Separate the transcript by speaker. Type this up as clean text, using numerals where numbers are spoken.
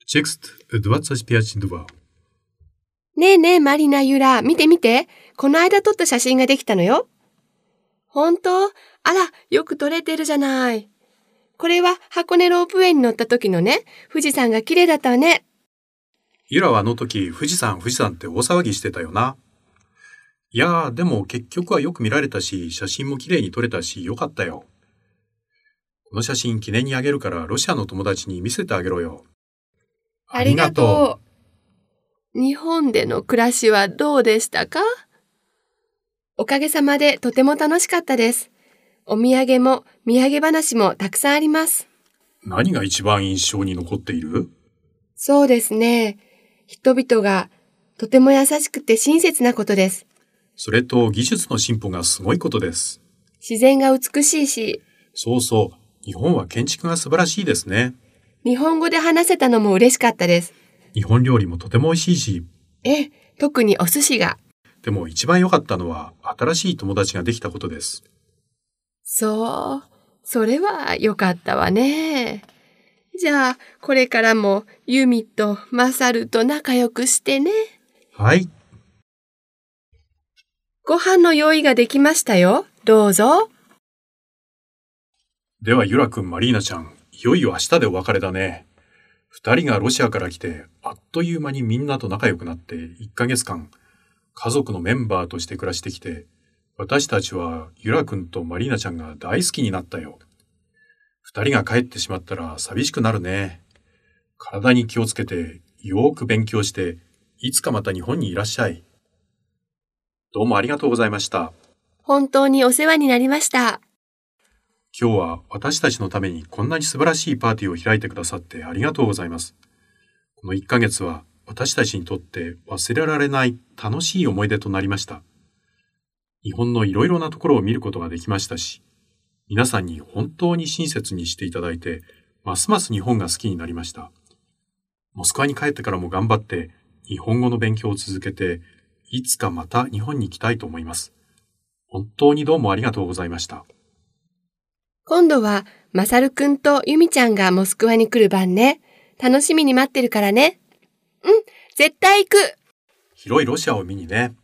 Speaker 1: Текст 25.2.
Speaker 2: ねえねえマリナ・ユラ、見て見て。この間撮った写真ができたのよ。本当？あら、よく撮れてるじゃない。これは箱根ロープウェイに乗った時のね。富士山が綺麗だったわね。
Speaker 1: ユラはあの時、富士山って大騒ぎしてたよな。いやー、でも結局はよく見られたし、写真も綺麗に撮れたし、よかったよ。この写真記念にあげるからロシアの友達に見せてあげろよ。
Speaker 2: ありがとう。日本での暮らしはどうでしたか？おかげさまでとても楽しかったです。お土産も土産話もたくさんあります。
Speaker 1: 何が一番印象に残っている？
Speaker 2: そうですね。人々がとても優しくて親切なことです。
Speaker 1: それと技術の進歩がすごいことです。
Speaker 2: 自然が美しいし。
Speaker 1: そうそう。日本は建築が素晴らしいですね。
Speaker 2: 日本語で話せたのも嬉しかったです。
Speaker 1: 日本料理もとても美味しいし。
Speaker 2: 特にお寿司が。
Speaker 1: でも一番良かったのは新しい友達ができたことです。
Speaker 2: そう、それは良かったわね。じゃあ、これからもユミとマサルと仲良くしてね。
Speaker 1: はい。
Speaker 2: ご飯の用意ができましたよ。どうぞ。
Speaker 1: ではユラくん、マリーナちゃん、いよいよ明日でお別れだね。二人がロシアから来て、あっという間にみんなと仲良くなって1ヶ月間、家族のメンバーとして暮らしてきて、私たちはユラくんとマリーナちゃんが大好きになったよ。二人が帰ってしまったら寂しくなるね。体に気をつけて、よーく勉強して、いつかまた日本にいらっしゃい。どうもありがとうございました。
Speaker 2: 本当にお世話になりました。
Speaker 1: 今日は私たちのためにこんなに素晴らしいパーティーを開いてくださってありがとうございます。この1ヶ月は私たちにとって忘れられない楽しい思い出となりました。日本のいろいろなところを見ることができましたし、皆さんに本当に親切にしていただいて、ますます日本が好きになりました。モスクワに帰ってからも頑張って日本語の勉強を続けて、いつかまた日本に行きたいと思います。本当にどうもありがとうございました。
Speaker 2: 今度はマサルくんとユミちゃんがモスクワに来る番ね。楽しみに待ってるからね。絶対行く。
Speaker 1: 広いロシアを見にね。